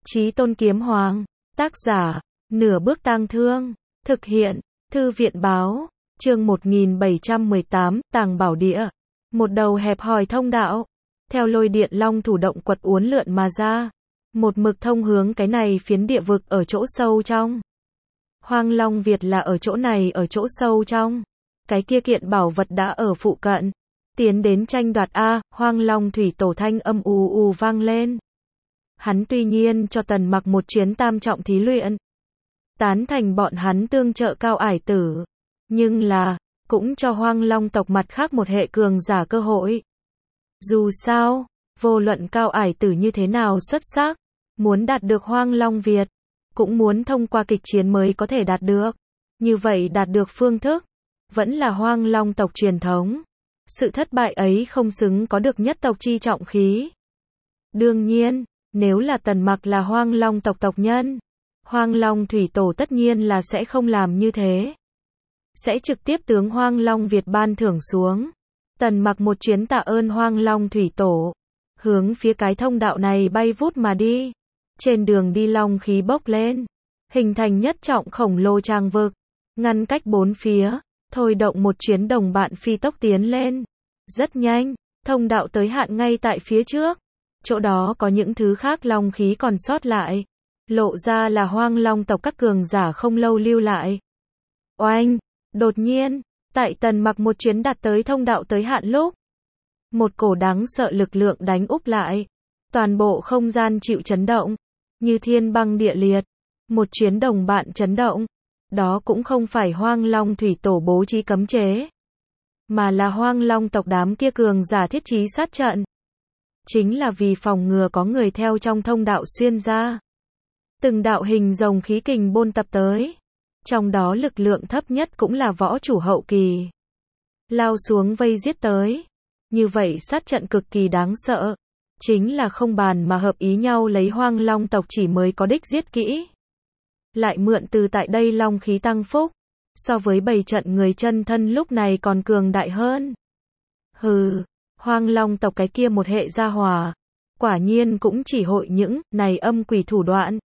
Chí Tôn Kiếm Hoàng. Tác giả, Nửa Bước Tang Thương. Thực hiện, Thư viện Báo. Chương 1718, Tàng Bảo Địa. Một đầu hẹp hòi thông đạo. Theo lôi điện long thủ động quật uốn lượn mà ra. Một mực thông hướng cái này phiến địa vực ở chỗ sâu trong. Hoang Long Việt là ở chỗ này, ở chỗ sâu trong. Cái kia kiện bảo vật đã ở phụ cận. Tiến đến tranh đoạt a, Hoang Long thủy tổ thanh âm ù ù vang lên. Hắn tuy nhiên cho Tần Mặc một chuyến tam trọng thí luyện. Tán thành bọn hắn tương trợ Cao Ải Tử. Nhưng là, cũng cho Hoang Long tộc mặt khác một hệ cường giả cơ hội. Dù sao, vô luận Cao Ải Tử như thế nào xuất sắc, muốn đạt được Hoang Long Việt, cũng muốn thông qua kịch chiến mới có thể đạt được. Như vậy đạt được phương thức, vẫn là Hoang Long tộc truyền thống. Sự thất bại ấy không xứng có được nhất tộc chi trọng khí. Đương nhiên, nếu là Tần Mặc là Hoang Long tộc tộc nhân, Hoang Long thủy tổ tất nhiên là sẽ không làm như thế. Sẽ trực tiếp tướng Hoang Long Việt ban thưởng xuống. Tần Mặc một chuyến tạ ơn Hoang Long thủy tổ, hướng phía cái thông đạo này bay vút mà đi. Trên đường đi long khí bốc lên, hình thành nhất trọng khổng lồ tràng vực, ngăn cách bốn phía, thôi động một chuyến đồng bạn phi tốc tiến lên. Rất nhanh, thông đạo tới hạn ngay tại phía trước. Chỗ đó có những thứ khác long khí còn sót lại. Lộ ra là Hoang Long tộc các cường giả không lâu lưu lại. Oanh! Đột nhiên, tại Tần Mặc một chuyến đạt tới thông đạo tới hạn lúc, một cổ đáng sợ lực lượng đánh úp lại. Toàn bộ không gian chịu chấn động, như thiên băng địa liệt. Một chuyến đồng bạn chấn động. Đó cũng không phải Hoang Long thủy tổ bố trí cấm chế, mà là Hoang Long tộc đám kia cường giả thiết trí sát trận. Chính là vì phòng ngừa có người theo trong thông đạo xuyên ra. Từng đạo hình rồng khí kình bôn tập tới. Trong đó lực lượng thấp nhất cũng là võ chủ hậu kỳ. Lao xuống vây giết tới. Như vậy sát trận cực kỳ đáng sợ. Chính là không bàn mà hợp ý nhau lấy Hoang Long tộc chỉ mới có đích giết kỹ. Lại mượn từ tại đây long khí tăng phúc. So với bầy trận người chân thân lúc này còn cường đại hơn. Hừ, Hoang Long tộc cái kia một hệ gia hỏa. Quả nhiên cũng chỉ hội những này âm quỷ thủ đoạn.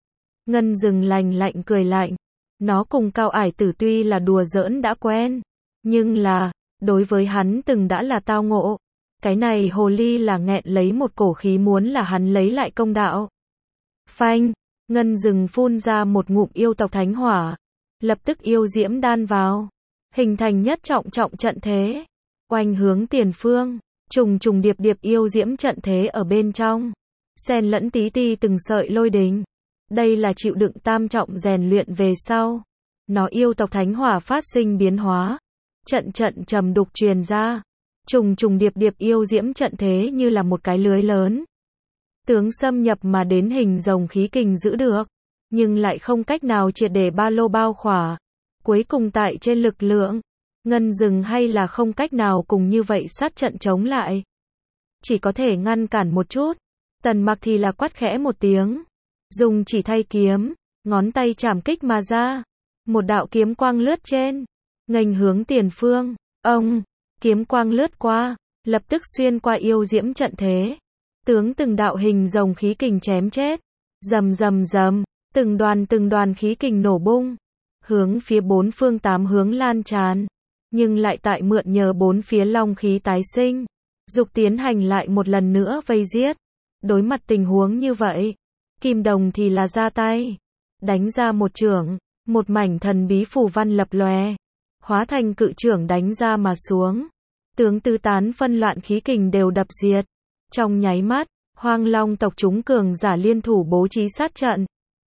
Ngân Dừng lành lạnh cười lạnh. Nó cùng Cao Ải Tử tuy là đùa giỡn đã quen, nhưng là, đối với hắn từng đã là tao ngộ. Cái này hồ ly là nghẹn lấy một cổ khí muốn là hắn lấy lại công đạo. Phanh, Ngân Dừng phun ra một ngụm yêu tộc thánh hỏa. Lập tức yêu diễm đan vào, hình thành nhất trọng trọng trận thế. Oanh hướng tiền phương, trùng trùng điệp điệp yêu diễm trận thế ở bên trong. Xen lẫn tí ti từng sợi lôi đình. Đây là chịu đựng tam trọng rèn luyện về sau. Nó yêu tộc thánh hỏa phát sinh biến hóa. Trận trận trầm đục truyền ra. Trùng trùng điệp điệp yêu diễm trận thế như là một cái lưới lớn. Tướng xâm nhập mà đến hình rồng khí kình giữ được. Nhưng lại không cách nào triệt để ba lô bao khỏa. Cuối cùng tại trên lực lượng, Ngân Dừng hay là không cách nào cùng như vậy sát trận chống lại. Chỉ có thể ngăn cản một chút. Tần Mặc thì là quát khẽ một tiếng. Dùng chỉ thay kiếm, ngón tay chảm kích mà ra. Một đạo kiếm quang lướt trên, nghênh hướng tiền phương. Ông, kiếm quang lướt qua, lập tức xuyên qua yêu diễm trận thế. Tướng từng đạo hình rồng khí kình chém chết. Rầm rầm rầm, từng đoàn khí kình nổ bung. Hướng phía bốn phương tám hướng lan tràn. Nhưng lại tại mượn nhờ bốn phía long khí tái sinh. Dục tiến hành lại một lần nữa vây giết. Đối mặt tình huống như vậy, Kim Đồng thì là ra tay. Đánh ra một chưởng, một mảnh thần bí phù văn lập lòe. Hóa thành cự chưởng đánh ra mà xuống. Tướng tứ tán phân loạn khí kình đều đập diệt. Trong nháy mắt, Hoang Long tộc chúng cường giả liên thủ bố trí sát trận.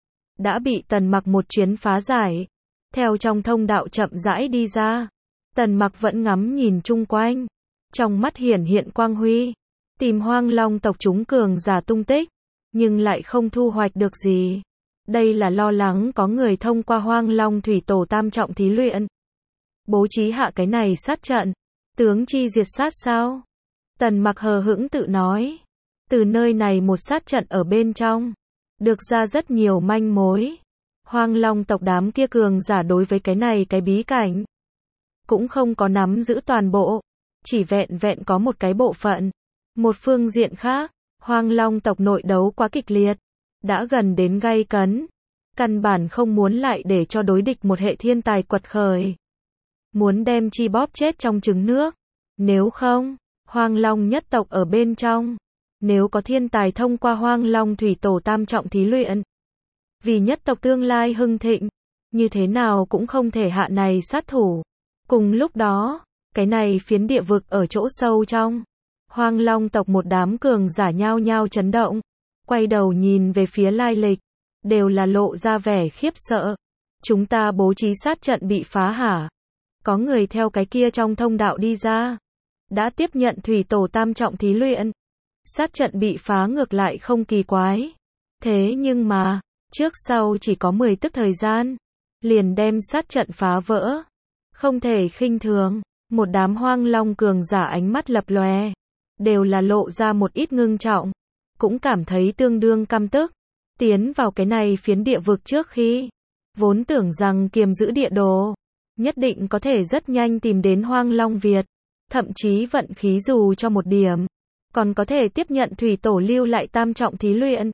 Đã bị Tần Mặc một chuyến phá giải. Theo trong thông đạo chậm rãi đi ra. Tần Mặc vẫn ngắm nhìn chung quanh. Trong mắt hiển hiện quang huy. Tìm Hoang Long tộc chúng cường giả tung tích. Nhưng lại không thu hoạch được gì. Đây là lo lắng có người thông qua Hoang Long thủy tổ tam trọng thí luyện. Bố trí hạ cái này sát trận. Tướng chi diệt sát sao? Tần Mặc hờ hững tự nói. Từ nơi này một sát trận ở bên trong. Được ra rất nhiều manh mối. Hoang Long tộc đám kia cường giả đối với cái này cái bí cảnh. Cũng không có nắm giữ toàn bộ. Chỉ vẹn vẹn có một cái bộ phận. Một phương diện khác, Hoang Long tộc nội đấu quá kịch liệt. đã gần đến gay cấn. Căn bản không muốn lại để cho đối địch một hệ thiên tài quật khởi. Muốn đem chi bóp chết trong trứng nước. Nếu không, Hoang Long nhất tộc ở bên trong. Nếu có thiên tài thông qua Hoang Long thủy tổ tam trọng thí luyện. Vì nhất tộc tương lai hưng thịnh. Như thế nào cũng không thể hạ này sát thủ. Cùng lúc đó, cái này phiến địa vực ở chỗ sâu trong. Hoang Long tộc một đám cường giả nhao nhao chấn động. Quay đầu nhìn về phía lai lịch. Đều là lộ ra vẻ khiếp sợ. Chúng ta bố trí sát trận bị phá hả? Có người theo cái kia trong thông đạo đi ra. Đã tiếp nhận thủy tổ tam trọng thí luyện. Sát trận bị phá ngược lại không kỳ quái. Thế nhưng mà, trước sau chỉ có 10 tức thời gian. Liền đem sát trận phá vỡ. Không thể khinh thường. Một đám Hoang Long cường giả ánh mắt lập lòe. Đều là lộ ra một ít ngưng trọng. Cũng cảm thấy tương đương căm tức. Tiến vào cái này phiến địa vực trước khi. Vốn tưởng rằng kiềm giữ địa đồ. Nhất định có thể rất nhanh tìm đến Hoang Long Việt. Thậm chí vận khí dù cho một điểm. Còn có thể tiếp nhận thủy tổ lưu lại tam trọng thí luyện.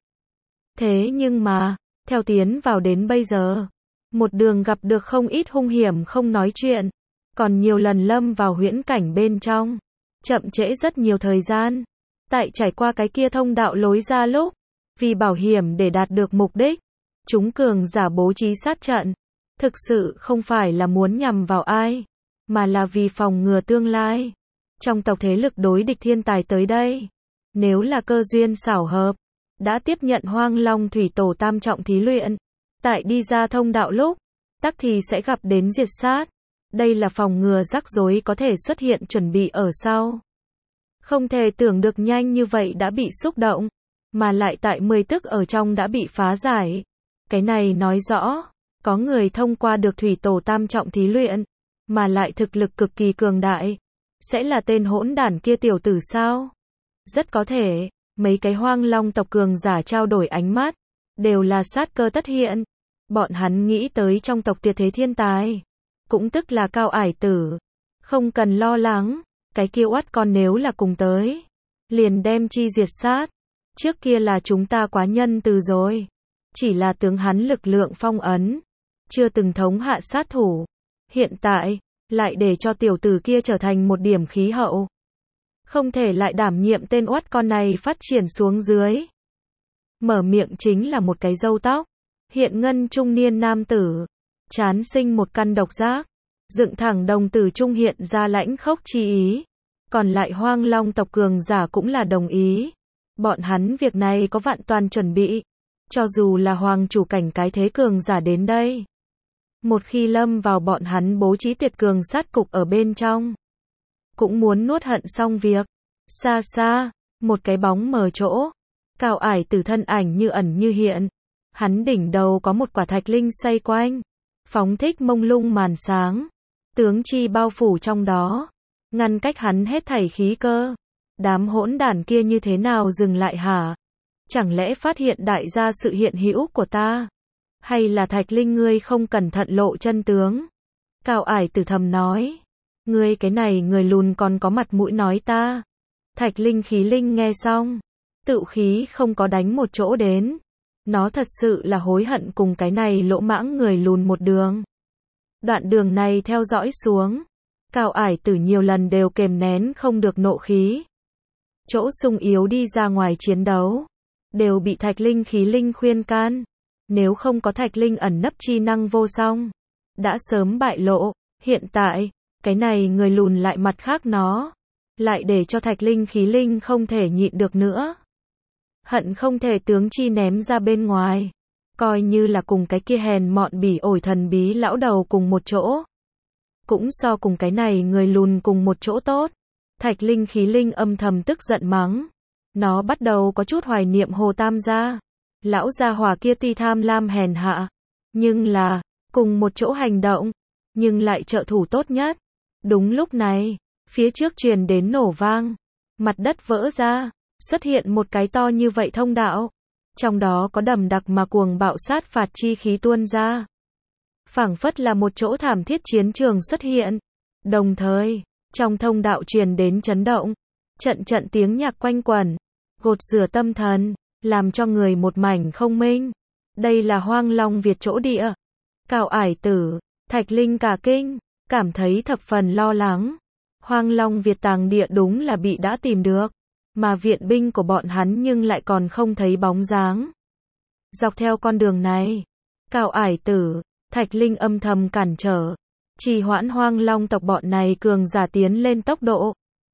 Thế nhưng mà, theo tiến vào đến bây giờ. Một đường gặp được không ít hung hiểm không nói chuyện. Còn nhiều lần lâm vào huyễn cảnh bên trong. Chậm trễ rất nhiều thời gian. Tại trải qua cái kia thông đạo lối ra lúc. Vì bảo hiểm để đạt được mục đích. Chúng cường giả bố trí sát trận. Thực sự không phải là muốn nhằm vào ai. Mà là vì phòng ngừa tương lai. Trong tộc thế lực đối địch thiên tài tới đây. Nếu là cơ duyên xảo hợp. Đã tiếp nhận Hoang Long thủy tổ tam trọng thí luyện. Tại đi ra thông đạo lúc. Tắc thì sẽ gặp đến diệt sát. Đây là phòng ngừa rắc rối có thể xuất hiện chuẩn bị ở sau. Không thể tưởng được nhanh như vậy đã bị xúc động. Mà lại tại 10 tức ở trong đã bị phá giải. Cái này nói rõ. Có người thông qua được thủy tổ tam trọng thí luyện. Mà lại thực lực cực kỳ cường đại. Sẽ là tên hỗn đản kia tiểu tử sao? Rất có thể. Mấy cái Hoang Long tộc cường giả trao đổi ánh mắt. Đều là sát cơ tất hiện. Bọn hắn nghĩ tới trong tộc tuyệt thế thiên tài. Cũng tức là Cao Ải Tử. Không cần lo lắng. Cái kia oát con nếu là cùng tới. Liền đem chi diệt sát. Trước kia là chúng ta quá nhân từ rồi. Chỉ là tướng hắn lực lượng phong ấn. Chưa từng thống hạ sát thủ. Hiện tại, lại để cho tiểu tử kia trở thành một điểm khí hậu. Không thể lại đảm nhiệm tên oát con này phát triển xuống dưới. Mở miệng chính là một cái râu tóc. Hiện ngân trung niên nam tử. Chán sinh một căn độc giác. Dựng thẳng đồng tử trung hiện ra lãnh khốc chi ý. Còn lại Hoang Long tộc cường giả cũng là đồng ý. Bọn hắn việc này có vạn toàn chuẩn bị. Cho dù là hoàng chủ cảnh cái thế cường giả đến đây. Một khi lâm vào bọn hắn bố trí tuyệt cường sát cục ở bên trong. Cũng muốn nuốt hận xong việc. Xa xa, một cái bóng mờ chỗ. Cao Ải Tử thân ảnh như ẩn như hiện. Hắn đỉnh đầu có một quả thạch linh xoay quanh. Phóng thích mông lung màn sáng. Tướng chi bao phủ trong đó. Ngăn cách hắn hết thảy khí cơ. Đám hỗn đản kia như thế nào dừng lại hả? Chẳng lẽ phát hiện đại gia sự hiện hữu của ta? Hay là thạch linh ngươi không cẩn thận lộ chân tướng? Cao Ải Tử thầm nói. Ngươi cái này người lùn còn có mặt mũi nói ta. Thạch linh khí linh nghe xong. Tự khí không có đánh một chỗ đến. Nó thật sự là hối hận cùng cái này lỗ mãng người lùn một đường. Đoạn đường này theo dõi xuống. Cao Ải Tử nhiều lần đều kềm nén không được nộ khí. Chỗ sung yếu đi ra ngoài chiến đấu. Đều bị thạch linh khí linh khuyên can. Nếu không có thạch linh ẩn nấp chi năng vô song. Đã sớm bại lộ. Hiện tại, cái này người lùn lại mặt khác nó. Lại để cho thạch linh khí linh không thể nhịn được nữa. Hận không thể tướng chi ném ra bên ngoài. Coi như là cùng cái kia hèn mọn bỉ ổi thần bí lão đầu cùng một chỗ. Cũng so cùng cái này người lùn cùng một chỗ tốt. Thạch linh khí linh âm thầm tức giận mắng. Nó bắt đầu có chút hoài niệm Hồ Tam gia. Lão gia hỏa kia tuy tham lam hèn hạ. Nhưng là, cùng một chỗ hành động. Nhưng lại trợ thủ tốt nhất. Đúng lúc này, phía trước truyền đến nổ vang. Mặt đất vỡ ra. Xuất hiện một cái to như vậy thông đạo. Trong đó có đầm đặc mà cuồng bạo sát phạt chi khí tuôn ra. Phảng phất là một chỗ thảm thiết chiến trường xuất hiện. Đồng thời, trong thông đạo truyền đến chấn động. Trận trận tiếng nhạc quanh quẩn. Gột rửa tâm thần. làm cho người một mảnh không minh. Đây là Hoang Long Việt chỗ địa. Cao Ải Tử, Thạch Linh cả kinh, cảm thấy thập phần lo lắng. Hoang Long Việt tàng địa đúng là bị đã tìm được, mà viện binh của bọn hắn nhưng lại còn không thấy bóng dáng. Dọc theo con đường này, Cao Ải Tử, Thạch Linh âm thầm cản trở, trì hoãn Hoang Long tộc bọn này cường giả tiến lên tốc độ.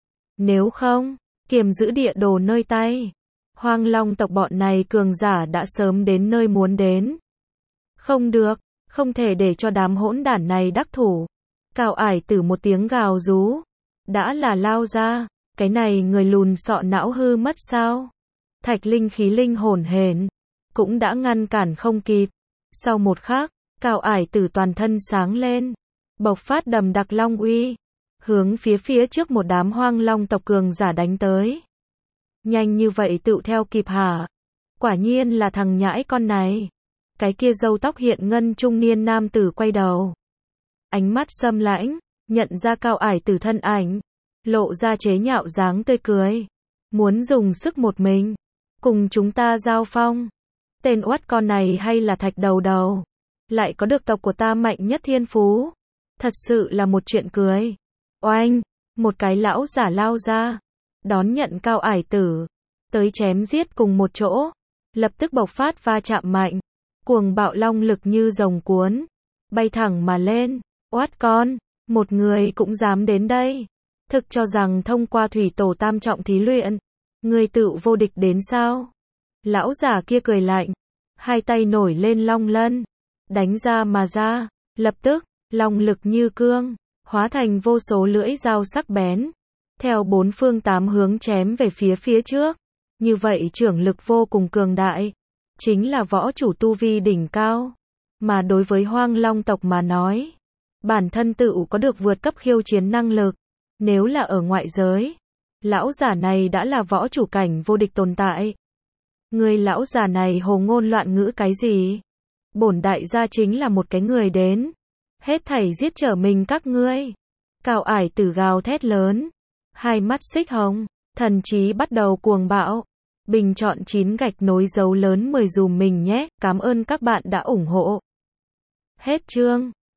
Nếu không, kiềm giữ địa đồ nơi tay, Hoang Long tộc bọn này cường giả đã sớm đến nơi muốn đến. Không được, không thể để cho đám hỗn đản này đắc thủ. Cao Ải Tử một tiếng gào rú, đã là lao ra, cái này người lùn sọ não hư mất sao? Thạch Linh khí linh hồn hển, cũng đã ngăn cản không kịp. Sau một khắc, Cao Ải Tử toàn thân sáng lên, bộc phát đầm đặc long uy, hướng phía trước một đám Hoang Long tộc cường giả đánh tới. Nhanh như vậy tựu theo kịp hả? Quả nhiên là thằng nhãi con này. Cái kia râu tóc hiện ngân trung niên nam tử quay đầu, ánh mắt xâm lãnh, nhận ra Cao Ải Tử thân ảnh, lộ ra chế nhạo dáng tươi cười. Muốn dùng sức một mình, cùng chúng ta giao phong. Tên oắt con này hay là thạch đầu đầu, lại có được tộc của ta mạnh nhất thiên phú. Thật sự là một chuyện cười. Oanh, một cái lão giả lao ra, đón nhận Cao Ải Tử, tới chém giết cùng một chỗ, lập tức bộc phát va chạm mạnh, cuồng bạo long lực như rồng cuốn, bay thẳng mà lên. Oát con, một người cũng dám đến đây, thực cho rằng thông qua thủy tổ tam trọng thí luyện, người tự vô địch đến sao? Lão giả kia cười lạnh, hai tay nổi lên long lân, đánh ra mà ra, lập tức, long lực như cương, hóa thành vô số lưỡi dao sắc bén, theo bốn phương tám hướng chém về phía trước. Như vậy trưởng lực vô cùng cường đại, chính là võ chủ tu vi đỉnh cao. Mà đối với Hoang Long tộc mà nói, bản thân tự có được vượt cấp khiêu chiến năng lực. Nếu là ở ngoại giới, lão giả này đã là võ chủ cảnh vô địch tồn tại. Người lão giả này hồ ngôn loạn ngữ cái gì? Bổn đại gia chính là một cái người đến, hết thảy giết trở mình các ngươi. Cao Ải Tử gào thét lớn, hai mắt xích hồng, thần trí bắt đầu cuồng bạo. Bình chọn 9 gạch nối dấu lớn 10 dùm mình nhé, cảm ơn các bạn đã ủng hộ. Hết chương.